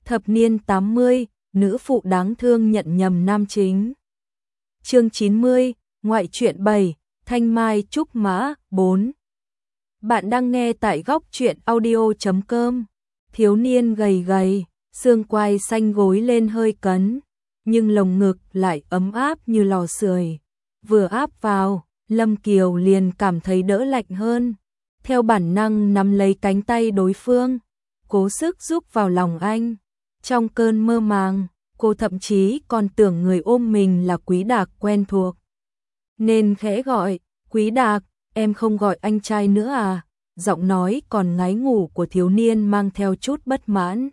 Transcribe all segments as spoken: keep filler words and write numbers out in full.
Thập niên tám mươi, nữ phụ đáng thương nhận nhầm nam chính. Chương chín mươi, ngoại truyện bảy, Thanh Mai Trúc Mã bốn. Bạn đang nghe tại góc truyện audio chấm com. Thiếu niên gầy gầy, xương quai xanh gối lên hơi cấn, nhưng lồng ngực lại ấm áp như lò sưởi. Vừa áp vào, Lâm Kiều liền cảm thấy đỡ lạnh hơn. Theo bản năng nắm lấy cánh tay đối phương, cố sức giúp vào lòng anh. Trong cơn mơ màng, cô thậm chí còn tưởng người ôm mình là Quý Đạc quen thuộc. Nên khẽ gọi, Quý Đạc, em không gọi anh trai nữa à? Giọng nói còn ngái ngủ của thiếu niên mang theo chút bất mãn.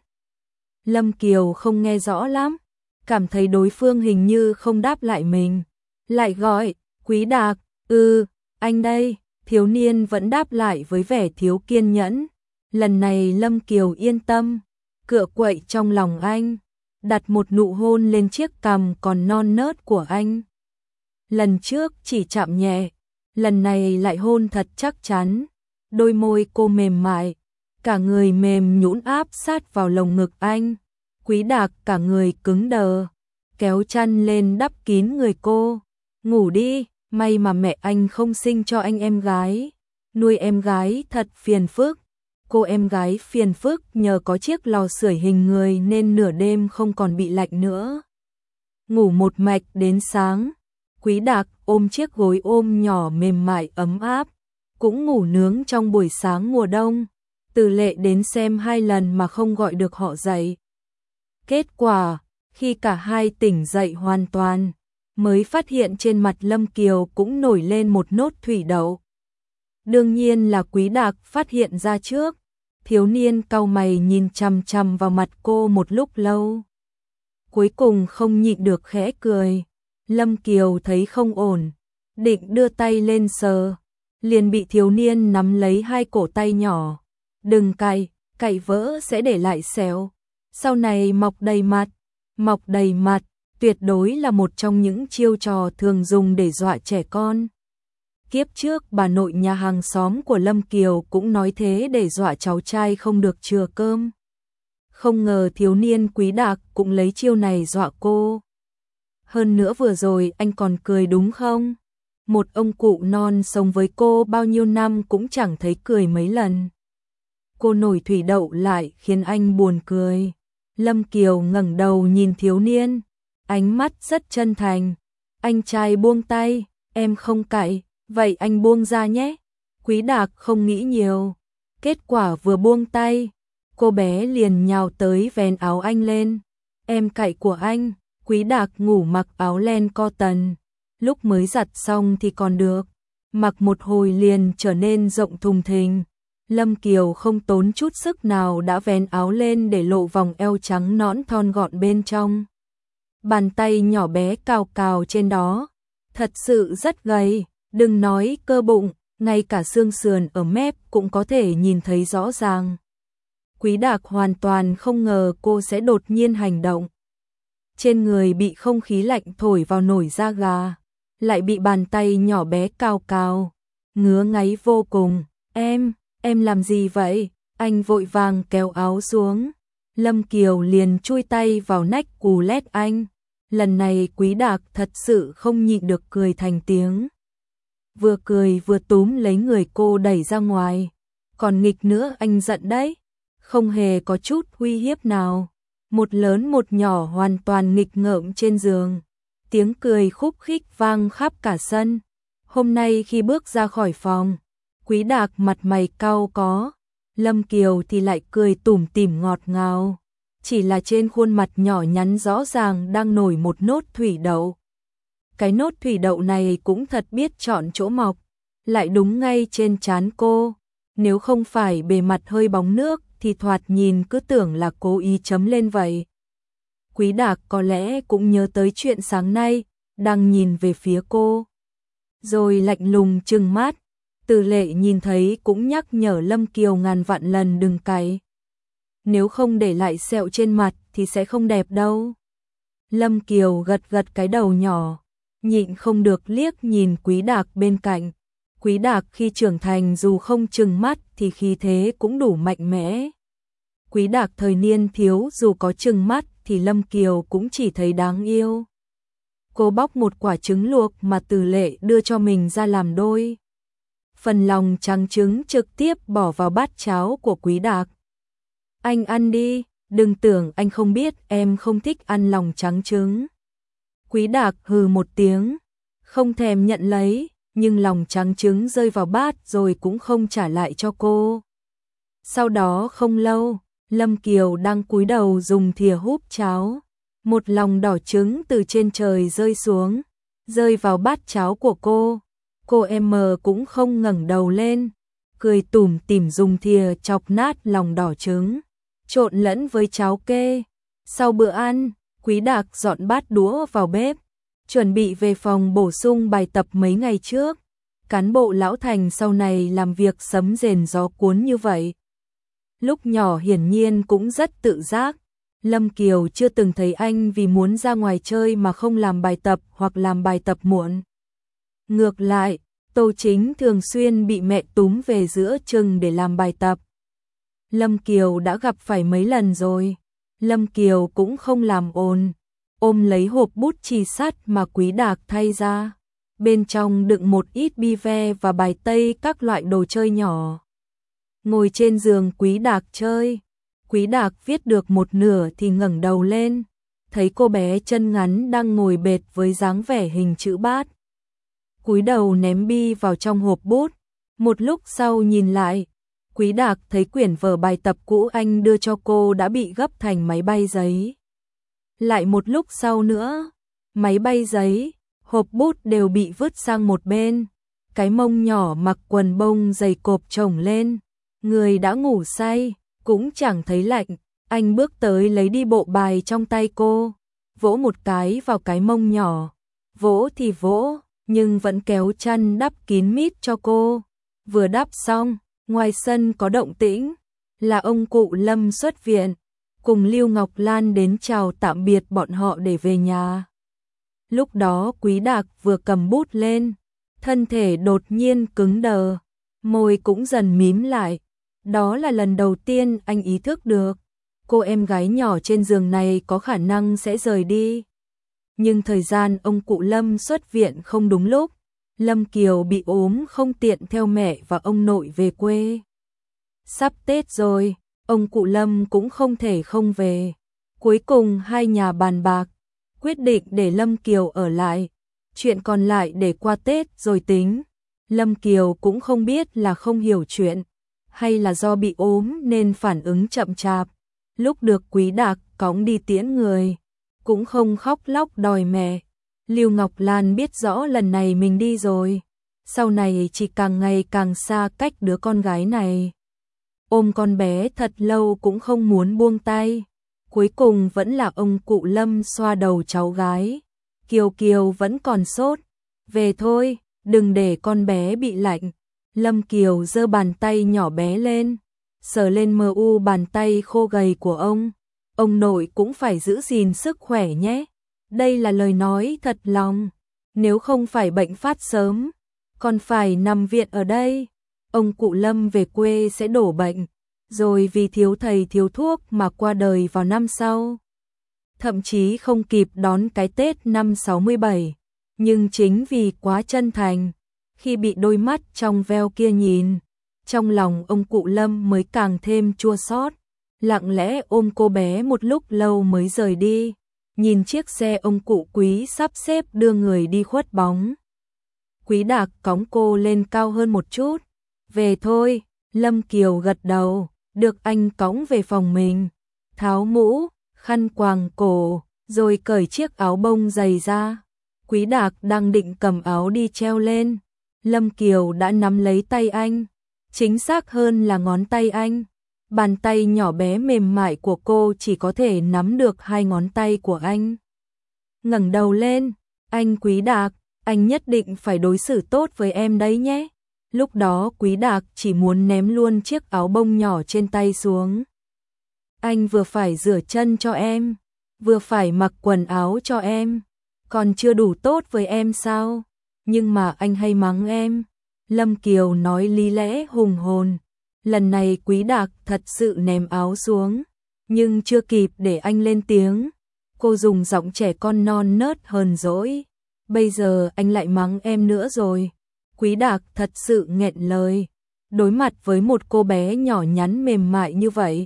Lâm Kiều không nghe rõ lắm, cảm thấy đối phương hình như không đáp lại mình. Lại gọi, Quý Đạc, ừ, anh đây. Thiếu niên vẫn đáp lại với vẻ thiếu kiên nhẫn. Lần này Lâm Kiều yên tâm, cựa quậy trong lòng anh, đặt một nụ hôn lên chiếc cằm còn non nớt của anh. Lần trước chỉ chạm nhẹ, lần này lại hôn thật chắc chắn. Đôi môi cô mềm mại, cả người mềm nhũn áp sát vào lồng ngực anh. Quý Đạc cả người cứng đờ, kéo chăn lên đắp kín người cô. Ngủ đi, may mà mẹ anh không sinh cho anh em gái. Nuôi em gái thật phiền phức. Cô em gái phiền phức nhờ có chiếc lò sưởi hình người nên nửa đêm không còn bị lạnh nữa. Ngủ một mạch đến sáng, Quý Đạc ôm chiếc gối ôm nhỏ mềm mại ấm áp, cũng ngủ nướng trong buổi sáng mùa đông. Từ Lệ đến xem hai lần mà không gọi được họ dậy. Kết quả, khi cả hai tỉnh dậy hoàn toàn, mới phát hiện trên mặt Lâm Kiều cũng nổi lên một nốt thủy đậu. Đương nhiên là Quý Đạc phát hiện ra trước. Thiếu niên cau mày nhìn chằm chằm vào mặt cô một lúc lâu. Cuối cùng không nhịn được khẽ cười. Lâm Kiều thấy không ổn, định đưa tay lên sờ, liền bị thiếu niên nắm lấy hai cổ tay nhỏ. Đừng cạy, cạy vỡ sẽ để lại sẹo. Sau này mọc đầy mặt, mọc đầy mặt, tuyệt đối là một trong những chiêu trò thường dùng để dọa trẻ con. Kiếp trước bà nội nhà hàng xóm của Lâm Kiều cũng nói thế để dọa cháu trai không được chừa cơm. Không ngờ thiếu niên Quý Đạc cũng lấy chiêu này dọa cô. Hơn nữa vừa rồi anh còn cười đúng không? Một ông cụ non sống với cô bao nhiêu năm cũng chẳng thấy cười mấy lần. Cô nổi thủy đậu lại khiến anh buồn cười. Lâm Kiều ngẩng đầu nhìn thiếu niên, ánh mắt rất chân thành. Anh trai buông tay, em không cạy. Vậy anh buông ra nhé. Quý Đạc không nghĩ nhiều. Kết quả vừa buông tay, cô bé liền nhào tới vén áo anh lên. Em cạy của anh. Quý Đạc ngủ mặc áo len cotton. Lúc mới giặt xong thì còn được, mặc một hồi liền trở nên rộng thùng thình. Lâm Kiều không tốn chút sức nào đã vén áo lên để lộ vòng eo trắng nõn thon gọn bên trong. Bàn tay nhỏ bé cào cào trên đó, thật sự rất gầy. Đừng nói cơ bụng, ngay cả xương sườn ở mép cũng có thể nhìn thấy rõ ràng. Quý Đạc hoàn toàn không ngờ cô sẽ đột nhiên hành động. Trên người bị không khí lạnh thổi vào nổi da gà, lại bị bàn tay nhỏ bé cào cào, ngứa ngáy vô cùng. Em, em làm gì vậy? Anh vội vàng kéo áo xuống. Lâm Kiều liền chui tay vào nách cù lét anh. Lần này Quý Đạc thật sự không nhịn được cười thành tiếng. Vừa cười vừa túm lấy người cô đẩy ra ngoài. Còn nghịch nữa anh giận đấy. Không hề có chút uy hiếp nào. Một lớn một nhỏ hoàn toàn nghịch ngợm trên giường. Tiếng cười khúc khích vang khắp cả sân. Hôm nay khi bước ra khỏi phòng, Quý Đạc mặt mày cau có. Lâm Kiều thì lại cười tủm tỉm ngọt ngào. Chỉ là trên khuôn mặt nhỏ nhắn rõ ràng đang nổi một nốt thủy đậu. Cái nốt thủy đậu này cũng thật biết chọn chỗ mọc, lại đúng ngay trên trán cô. Nếu không phải bề mặt hơi bóng nước thì thoạt nhìn cứ tưởng là cố ý chấm lên vậy. Quý Đạc có lẽ cũng nhớ tới chuyện sáng nay, đang nhìn về phía cô. Rồi lạnh lùng trừng mắt. Từ Lệ nhìn thấy cũng nhắc nhở Lâm Kiều ngàn vạn lần đừng cày. Nếu không để lại sẹo trên mặt thì sẽ không đẹp đâu. Lâm Kiều gật gật cái đầu nhỏ, nhịn không được liếc nhìn Quý Đạc bên cạnh. Quý Đạc khi trưởng thành dù không trừng mắt thì khí thế cũng đủ mạnh mẽ. Quý Đạc thời niên thiếu dù có trừng mắt thì Lâm Kiều cũng chỉ thấy đáng yêu. Cô bóc một quả trứng luộc mà Từ Lệ đưa cho mình ra làm đôi. Phần lòng trắng trứng trực tiếp bỏ vào bát cháo của Quý Đạc. Anh ăn đi, đừng tưởng anh không biết em không thích ăn lòng trắng trứng. Quý Đạc hừ một tiếng, không thèm nhận lấy, nhưng lòng trắng trứng rơi vào bát rồi cũng không trả lại cho cô. Sau đó không lâu, Lâm Kiều đang cúi đầu dùng thìa húp cháo. Một lòng đỏ trứng từ trên trời rơi xuống, rơi vào bát cháo của cô. Cô em cũng không ngẩng đầu lên, cười tủm tỉm dùng thìa chọc nát lòng đỏ trứng, trộn lẫn với cháo kê. Sau bữa ăn, Quý Đạc dọn bát đũa vào bếp, chuẩn bị về phòng bổ sung bài tập mấy ngày trước. Cán bộ lão thành sau này làm việc sấm rền gió cuốn như vậy. Lúc nhỏ hiển nhiên cũng rất tự giác. Lâm Kiều chưa từng thấy anh vì muốn ra ngoài chơi mà không làm bài tập hoặc làm bài tập muộn. Ngược lại, Tô Chính thường xuyên bị mẹ túm về giữa chừng để làm bài tập. Lâm Kiều đã gặp phải mấy lần rồi. Lâm Kiều cũng không làm ồn, ôm lấy hộp bút chì sắt mà Quý Đạc thay ra. Bên trong đựng một ít bi ve và bài tây các loại đồ chơi nhỏ. Ngồi trên giường Quý Đạc chơi. Quý Đạc viết được một nửa thì ngẩng đầu lên, thấy cô bé chân ngắn đang ngồi bệt với dáng vẻ hình chữ bát. Cúi đầu ném bi vào trong hộp bút. Một lúc sau nhìn lại, Quý Đạc thấy quyển vở bài tập cũ anh đưa cho cô đã bị gấp thành máy bay giấy. Lại một lúc sau nữa, máy bay giấy, hộp bút đều bị vứt sang một bên. Cái mông nhỏ mặc quần bông dày cộp chồng lên, người đã ngủ say, cũng chẳng thấy lạnh. Anh bước tới lấy đi bộ bài trong tay cô, vỗ một cái vào cái mông nhỏ. Vỗ thì vỗ, nhưng vẫn kéo chăn đắp kín mít cho cô. Vừa đắp xong, ngoài sân có động tĩnh, là ông cụ Lâm xuất viện, cùng Lưu Ngọc Lan đến chào tạm biệt bọn họ để về nhà. Lúc đó Quý Đạc vừa cầm bút lên, thân thể đột nhiên cứng đờ, môi cũng dần mím lại. Đó là lần đầu tiên anh ý thức được, cô em gái nhỏ trên giường này có khả năng sẽ rời đi. Nhưng thời gian ông cụ Lâm xuất viện không đúng lúc, Lâm Kiều bị ốm không tiện theo mẹ và ông nội về quê. Sắp Tết rồi, ông cụ Lâm cũng không thể không về. Cuối cùng hai nhà bàn bạc, quyết định để Lâm Kiều ở lại, chuyện còn lại để qua Tết rồi tính. Lâm Kiều cũng không biết là không hiểu chuyện, hay là do bị ốm nên phản ứng chậm chạp. Lúc được Quý Đạc cõng đi tiễn người, cũng không khóc lóc đòi mẹ. Lưu Ngọc Lan biết rõ lần này mình đi rồi, sau này chỉ càng ngày càng xa cách đứa con gái này. Ôm con bé thật lâu cũng không muốn buông tay. Cuối cùng vẫn là ông cụ Lâm xoa đầu cháu gái. Kiều Kiều vẫn còn sốt, về thôi, đừng để con bé bị lạnh. Lâm Kiều giơ bàn tay nhỏ bé lên, sờ lên mờ u bàn tay khô gầy của ông. Ông nội cũng phải giữ gìn sức khỏe nhé. Đây là lời nói thật lòng. Nếu không phải bệnh phát sớm, còn phải nằm viện ở đây. Ông cụ Lâm về quê sẽ đổ bệnh, rồi vì thiếu thầy thiếu thuốc mà qua đời vào năm sau. Thậm chí không kịp đón cái Tết năm sáu mươi bảy. Nhưng chính vì quá chân thành, khi bị đôi mắt trong veo kia nhìn, trong lòng ông cụ Lâm mới càng thêm chua xót. Lặng lẽ ôm cô bé một lúc lâu mới rời đi, nhìn chiếc xe ông cụ Quý sắp xếp đưa người đi khuất bóng. Quý Đạc cõng cô lên cao hơn một chút. Về thôi, Lâm Kiều gật đầu, được anh cõng về phòng mình, tháo mũ, khăn quàng cổ, rồi cởi chiếc áo bông dày ra. Quý Đạc đang định cầm áo đi treo lên, Lâm Kiều đã nắm lấy tay anh, chính xác hơn là ngón tay anh. Bàn tay nhỏ bé mềm mại của cô chỉ có thể nắm được hai ngón tay của anh. Ngẩng đầu lên, anh Quý Đạc, anh nhất định phải đối xử tốt với em đấy nhé. Lúc đó Quý Đạc chỉ muốn ném luôn chiếc áo bông nhỏ trên tay xuống. Anh vừa phải rửa chân cho em, vừa phải mặc quần áo cho em, còn chưa đủ tốt với em sao? Nhưng mà anh hay mắng em. Lâm Kiều nói lý lẽ hùng hồn. Lần này Quý Đạc thật sự ném áo xuống, nhưng chưa kịp để anh lên tiếng, cô dùng giọng trẻ con non nớt hờn dỗi. Bây giờ anh lại mắng em nữa rồi. Quý Đạc thật sự nghẹn lời. Đối mặt với một cô bé nhỏ nhắn mềm mại như vậy,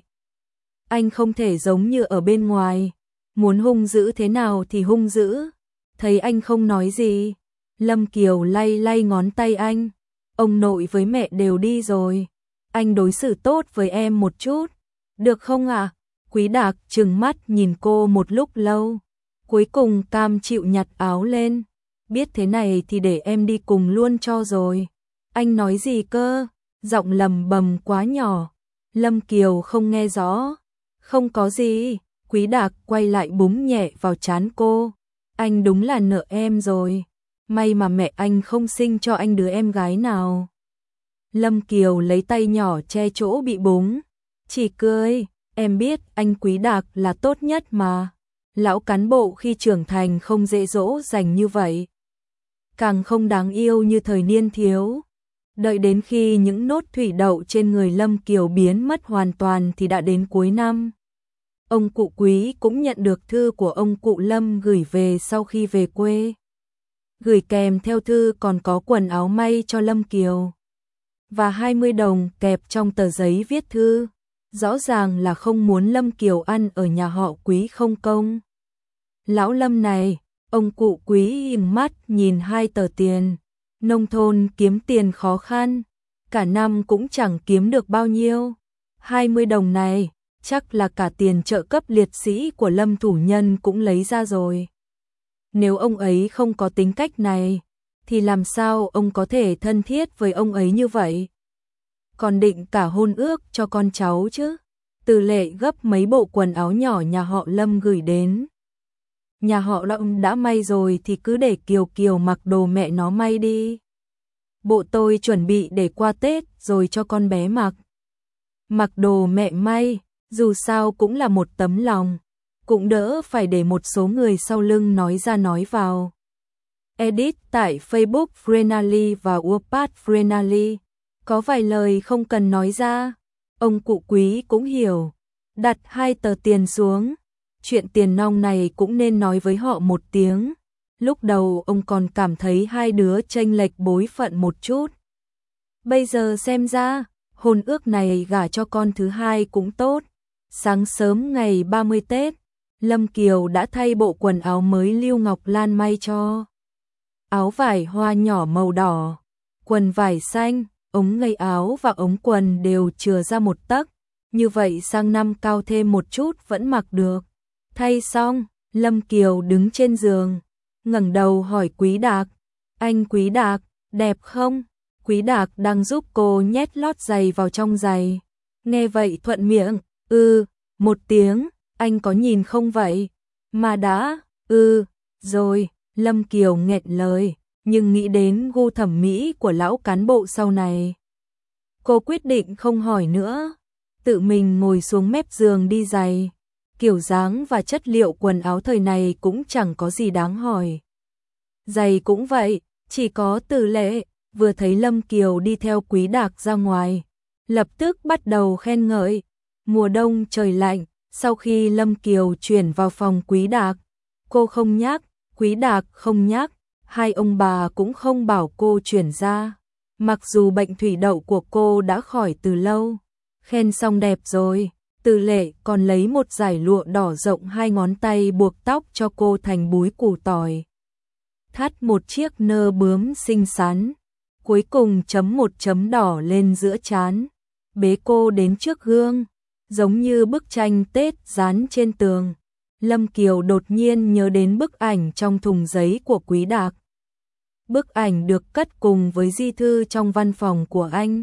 anh không thể giống như ở bên ngoài, muốn hung dữ thế nào thì hung dữ. Thấy anh không nói gì, Lâm Kiều lay lay ngón tay anh. Ông nội với mẹ đều đi rồi, anh đối xử tốt với em một chút, được không ạ? À? Quý Đạc trừng mắt nhìn cô một lúc lâu, cuối cùng cam chịu nhặt áo lên. Biết thế này thì để em đi cùng luôn cho rồi. Anh nói gì cơ? Giọng lầm bầm quá nhỏ. Lâm Kiều không nghe rõ. Không có gì. Quý Đạc quay lại búng nhẹ vào trán cô. Anh đúng là nợ em rồi. May mà mẹ anh không sinh cho anh đứa em gái nào. Lâm Kiều lấy tay nhỏ che chỗ bị búng. Chỉ cười. Em biết anh Quý Đạc là tốt nhất mà. Lão cán bộ khi trưởng thành không dễ dỗ dành như vậy. Càng không đáng yêu như thời niên thiếu. Đợi đến khi những nốt thủy đậu trên người Lâm Kiều biến mất hoàn toàn thì đã đến cuối năm. Ông cụ Quý cũng nhận được thư của ông cụ Lâm gửi về sau khi về quê. Gửi kèm theo thư còn có quần áo may cho Lâm Kiều. Và hai mươi đồng kẹp trong tờ giấy viết thư. Rõ ràng là không muốn Lâm Kiều ăn ở nhà họ Quý không công. Lão Lâm này, ông cụ Quý im mắt nhìn hai tờ tiền. Nông thôn kiếm tiền khó khăn, cả năm cũng chẳng kiếm được bao nhiêu. hai mươi đồng này, chắc là cả tiền trợ cấp liệt sĩ của Lâm thủ nhân cũng lấy ra rồi. Nếu ông ấy không có tính cách này, thì làm sao ông có thể thân thiết với ông ấy như vậy? Còn định cả hôn ước cho con cháu chứ. Từ Lệ gấp mấy bộ quần áo nhỏ nhà họ Lâm gửi đến. Nhà họ Lâm đã may rồi thì cứ để Kiều Kiều mặc đồ mẹ nó may đi. Bộ tôi chuẩn bị để qua Tết rồi cho con bé mặc. Mặc đồ mẹ may, dù sao cũng là một tấm lòng, cũng đỡ phải để một số người sau lưng nói ra nói vào. Edit tại Facebook Frenally và Wattpad Frenally. Có vài lời không cần nói ra. Ông cụ Quý cũng hiểu. Đặt hai tờ tiền xuống. Chuyện tiền nong này cũng nên nói với họ một tiếng. Lúc đầu ông còn cảm thấy hai đứa chênh lệch bối phận một chút. Bây giờ xem ra, hôn ước này gả cho con thứ hai cũng tốt. Sáng sớm ngày ba mươi Tết, Lâm Kiều đã thay bộ quần áo mới Lưu Ngọc Lan may cho. Áo vải hoa nhỏ màu đỏ, quần vải xanh, ống ngay áo và ống quần đều chừa ra một tấc. Như vậy sang năm cao thêm một chút vẫn mặc được. Thay xong, Lâm Kiều đứng trên giường, ngẩng đầu hỏi Quý Đạc. Anh Quý Đạc, đẹp không? Quý Đạc đang giúp cô nhét lót giày vào trong giày. Nghe vậy thuận miệng, ừ, một tiếng, anh có nhìn không vậy? Mà đã, ừ, rồi, Lâm Kiều nghẹn lời, nhưng nghĩ đến gu thẩm mỹ của lão cán bộ sau này. Cô quyết định không hỏi nữa, tự mình ngồi xuống mép giường đi giày. Kiểu dáng và chất liệu quần áo thời này cũng chẳng có gì đáng hỏi. Giày cũng vậy, chỉ có Từ Lệ vừa thấy Lâm Kiều đi theo Quý Đạc ra ngoài, lập tức bắt đầu khen ngợi. Mùa đông trời lạnh, sau khi Lâm Kiều chuyển vào phòng Quý Đạc, cô không nhắc, Quý Đạc không nhắc, hai ông bà cũng không bảo cô chuyển ra. Mặc dù bệnh thủy đậu của cô đã khỏi từ lâu, khen xong đẹp rồi. Từ Lệ còn lấy một dải lụa đỏ rộng hai ngón tay buộc tóc cho cô thành búi củ tỏi. Thắt một chiếc nơ bướm xinh xắn, cuối cùng chấm một chấm đỏ lên giữa trán. Bế cô đến trước gương, giống như bức tranh Tết dán trên tường. Lâm Kiều đột nhiên nhớ đến bức ảnh trong thùng giấy của Quý Đạc. Bức ảnh được cất cùng với di thư trong văn phòng của anh.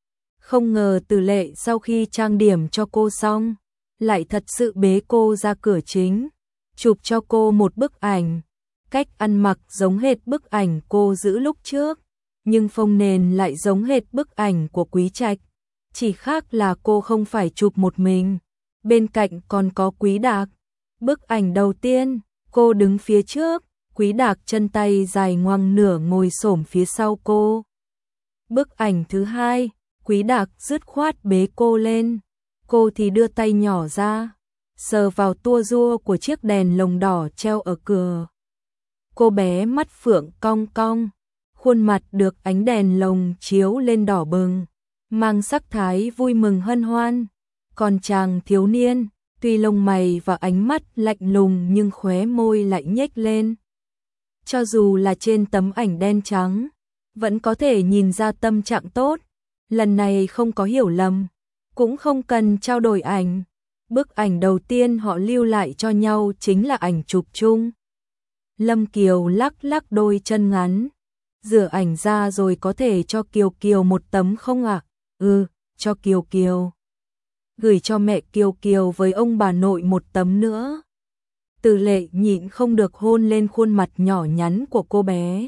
Không ngờ Từ Lệ sau khi trang điểm cho cô xong, lại thật sự bế cô ra cửa chính, chụp cho cô một bức ảnh. Cách ăn mặc giống hệt bức ảnh cô giữ lúc trước, nhưng phông nền lại giống hệt bức ảnh của Quý Trạch. Chỉ khác là cô không phải chụp một mình, bên cạnh còn có Quý Đạc. Bức ảnh đầu tiên, cô đứng phía trước, Quý Đạc chân tay dài ngoằng nửa ngồi xổm phía sau cô. Bức ảnh thứ hai, Quý Đạc dứt khoát bế cô lên, cô thì đưa tay nhỏ ra, sờ vào tua rua của chiếc đèn lồng đỏ treo ở cửa. Cô bé mắt phượng cong cong, khuôn mặt được ánh đèn lồng chiếu lên đỏ bừng, mang sắc thái vui mừng hân hoan. Còn chàng thiếu niên, tuy lông mày và ánh mắt lạnh lùng nhưng khóe môi lại nhếch lên. Cho dù là trên tấm ảnh đen trắng, vẫn có thể nhìn ra tâm trạng tốt. Lần này không có hiểu lầm, cũng không cần trao đổi ảnh. Bức ảnh đầu tiên họ lưu lại cho nhau chính là ảnh chụp chung. Lâm Kiều lắc lắc đôi chân ngắn, rửa ảnh ra rồi có thể cho Kiều Kiều một tấm không ạ? À? Ừ, cho Kiều Kiều. Gửi cho mẹ Kiều Kiều với ông bà nội một tấm nữa. Từ Lệ nhịn không được hôn lên khuôn mặt nhỏ nhắn của cô bé.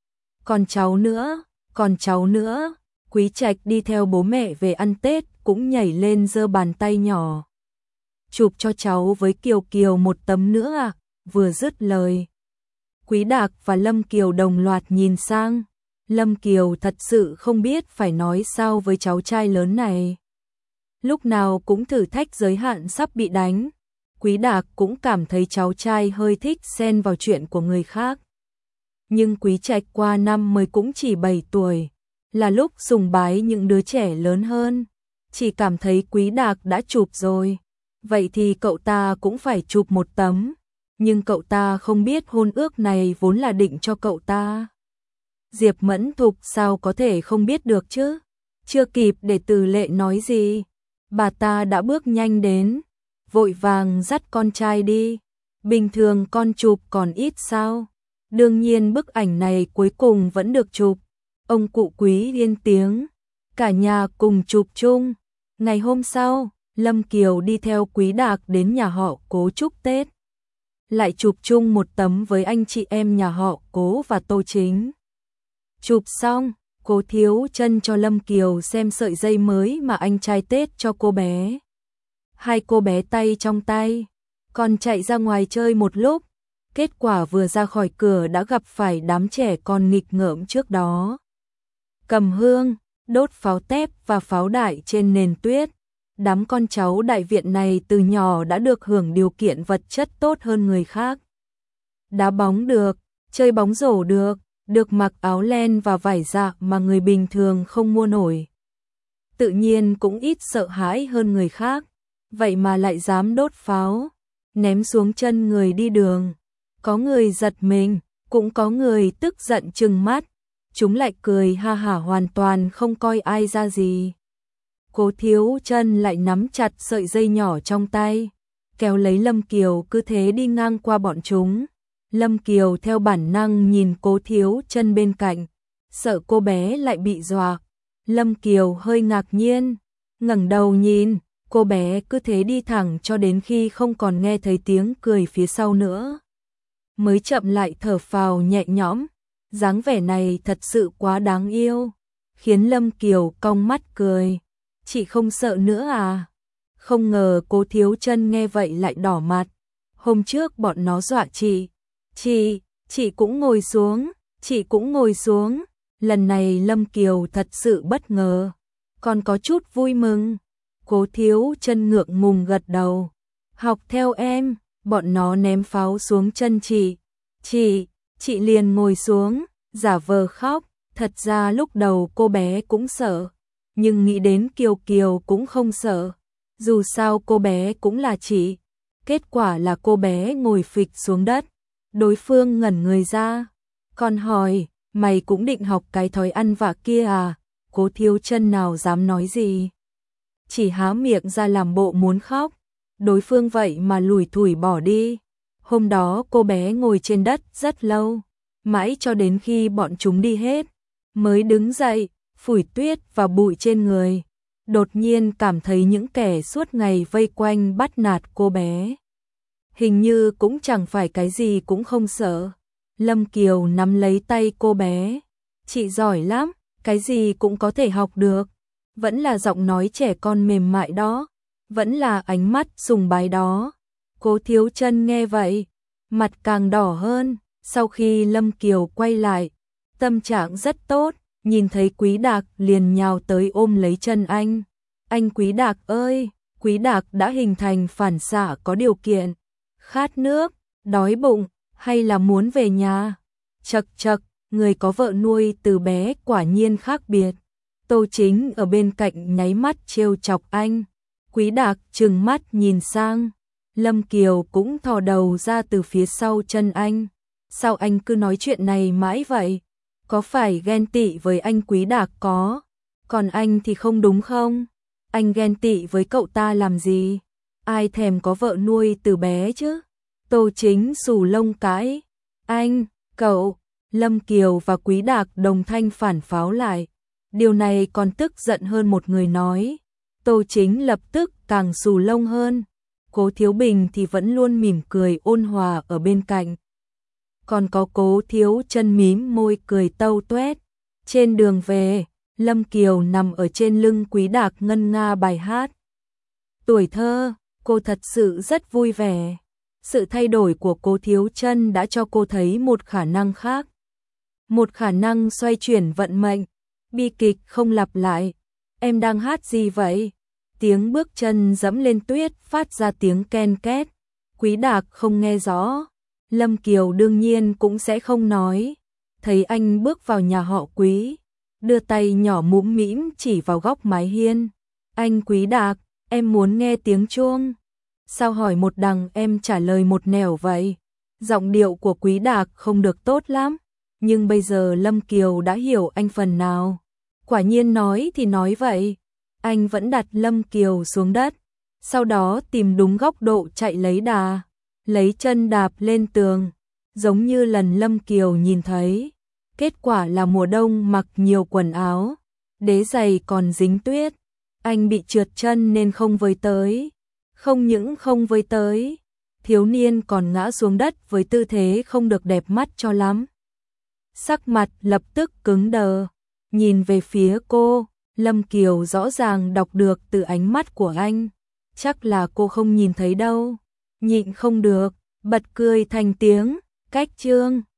Còn cháu nữa, còn cháu nữa. Quý Trạch đi theo bố mẹ về ăn Tết cũng nhảy lên giơ bàn tay nhỏ. Chụp cho cháu với Kiều Kiều một tấm nữa à? Vừa dứt lời, Quý Đạc và Lâm Kiều đồng loạt nhìn sang. Lâm Kiều thật sự không biết phải nói sao với cháu trai lớn này. Lúc nào cũng thử thách giới hạn sắp bị đánh. Quý Đạc cũng cảm thấy cháu trai hơi thích xen vào chuyện của người khác. Nhưng Quý Trạch qua năm mới cũng chỉ bảy tuổi, là lúc sùng bái những đứa trẻ lớn hơn. Chỉ cảm thấy Quý Đạc đã chụp rồi, vậy thì cậu ta cũng phải chụp một tấm. Nhưng cậu ta không biết hôn ước này vốn là định cho cậu ta. Diệp Mẫn Thục sao có thể không biết được chứ? Chưa kịp để Từ Lệ nói gì, bà ta đã bước nhanh đến, vội vàng dắt con trai đi. Bình thường con chụp còn ít sao? Đương nhiên bức ảnh này cuối cùng vẫn được chụp. Ông cụ Quý yên tiếng, cả nhà cùng chụp chung. Ngày hôm sau, Lâm Kiều đi theo Quý Đạc đến nhà họ Cố chúc Tết. Lại chụp chung một tấm với anh chị em nhà họ Cố và Tô Chính. Chụp xong, Cố Thiếu Chân cho Lâm Kiều xem sợi dây mới mà anh trai Tết cho cô bé. Hai cô bé tay trong tay, còn chạy ra ngoài chơi một lúc. Kết quả vừa ra khỏi cửa đã gặp phải đám trẻ con nghịch ngợm trước đó. Cầm hương, đốt pháo tép và pháo đại trên nền tuyết. Đám con cháu đại viện này từ nhỏ đã được hưởng điều kiện vật chất tốt hơn người khác. Đá bóng được, chơi bóng rổ được, được mặc áo len và vải dạ mà người bình thường không mua nổi. Tự nhiên cũng ít sợ hãi hơn người khác, vậy mà lại dám đốt pháo, ném xuống chân người đi đường. Có người giật mình, cũng có người tức giận trừng mắt. Chúng lại cười ha hả hoàn toàn không coi ai ra gì. Cố Thiếu Chân lại nắm chặt sợi dây nhỏ trong tay, kéo lấy Lâm Kiều cứ thế đi ngang qua bọn chúng. Lâm Kiều theo bản năng nhìn Cố Thiếu Chân bên cạnh, sợ cô bé lại bị dọa. Lâm Kiều hơi ngạc nhiên, ngẩng đầu nhìn, cô bé cứ thế đi thẳng cho đến khi không còn nghe thấy tiếng cười phía sau nữa. Mới chậm lại thở phào nhẹ nhõm, dáng vẻ này thật sự quá đáng yêu, khiến Lâm Kiều cong mắt cười. Chị không sợ nữa à? Không ngờ Cố Thiếu Chân nghe vậy lại đỏ mặt. Hôm trước bọn nó dọa chị. Chị, chị cũng ngồi xuống, chị cũng ngồi xuống. Lần này Lâm Kiều thật sự bất ngờ, còn có chút vui mừng. Cố Thiếu Chân ngượng ngùng gật đầu. Học theo em, bọn nó ném pháo xuống chân chị. Chị, chị liền ngồi xuống, giả vờ khóc. Thật ra lúc đầu cô bé cũng sợ, nhưng nghĩ đến Kiều Kiều cũng không sợ. Dù sao cô bé cũng là chị. Kết quả là cô bé ngồi phịch xuống đất. Đối phương ngẩn người ra, còn hỏi, mày cũng định học cái thói ăn vạ kia à? Cố Thiếu Chân nào dám nói gì, chỉ há miệng ra làm bộ muốn khóc. Đối phương vậy mà lủi thủi bỏ đi. Hôm đó cô bé ngồi trên đất rất lâu, mãi cho đến khi bọn chúng đi hết, mới đứng dậy, phủi tuyết và bụi trên người. Đột nhiên cảm thấy những kẻ suốt ngày vây quanh bắt nạt cô bé hình như cũng chẳng phải cái gì cũng không sợ. Lâm Kiều nắm lấy tay cô bé. Chị giỏi lắm, cái gì cũng có thể học được. Vẫn là giọng nói trẻ con mềm mại đó, vẫn là ánh mắt sùng bái đó. Cố Thiếu Chân nghe vậy, mặt càng đỏ hơn. Sau khi Lâm Kiều quay lại, tâm trạng rất tốt, nhìn thấy Quý Đạc liền nhào tới ôm lấy chân anh. Anh Quý Đạc ơi, Quý Đạc đã hình thành phản xạ có điều kiện. Khát nước, đói bụng, hay là muốn về nhà? Chậc chậc, người có vợ nuôi từ bé quả nhiên khác biệt. Tô Chính ở bên cạnh nháy mắt trêu chọc anh. Quý Đạc trừng mắt nhìn sang. Lâm Kiều cũng thò đầu ra từ phía sau chân anh. Sao anh cứ nói chuyện này mãi vậy? Có phải ghen tị với anh Quý Đạc có? Còn anh thì không đúng không? Anh ghen tị với cậu ta làm gì? Ai thèm có vợ nuôi từ bé chứ? Tô Chính xù lông cãi. Anh, cậu, Lâm Kiều và Quý Đạc đồng thanh phản pháo lại. Điều này còn tức giận hơn một người nói. Tô Chính lập tức càng xù lông hơn. Cố Thiếu Bình thì vẫn luôn mỉm cười ôn hòa ở bên cạnh. Còn có Cố Thiếu Chân mím môi cười tâu tuét. Trên đường về, Lâm Kiều nằm ở trên lưng Quý Đạc ngân nga bài hát. Tuổi thơ, cô thật sự rất vui vẻ. Sự thay đổi của Cố Thiếu Chân đã cho cô thấy một khả năng khác. Một khả năng xoay chuyển vận mệnh. Bi kịch không lặp lại. Em đang hát gì vậy? Tiếng bước chân dẫm lên tuyết phát ra tiếng ken két. Quý Đạc không nghe rõ. Lâm Kiều đương nhiên cũng sẽ không nói. Thấy anh bước vào nhà họ Quý, đưa tay nhỏ mũm mĩm chỉ vào góc mái hiên. Anh Quý Đạc, em muốn nghe tiếng chuông. Sao hỏi một đằng em trả lời một nẻo vậy? Giọng điệu của Quý Đạc không được tốt lắm. Nhưng bây giờ Lâm Kiều đã hiểu anh phần nào. Quả nhiên nói thì nói vậy. Anh vẫn đặt Lâm Kiều xuống đất. Sau đó tìm đúng góc độ chạy lấy đà. Lấy chân đạp lên tường. Giống như lần Lâm Kiều nhìn thấy. Kết quả là mùa đông mặc nhiều quần áo. Đế giày còn dính tuyết. Anh bị trượt chân nên không với tới. Không những không với tới. Thiếu niên còn ngã xuống đất với tư thế không được đẹp mắt cho lắm. Sắc mặt lập tức cứng đờ. Nhìn về phía cô, Lâm Kiều rõ ràng đọc được từ ánh mắt của anh. Chắc là cô không nhìn thấy đâu. Nhịn không được, bật cười thành tiếng. Cách chương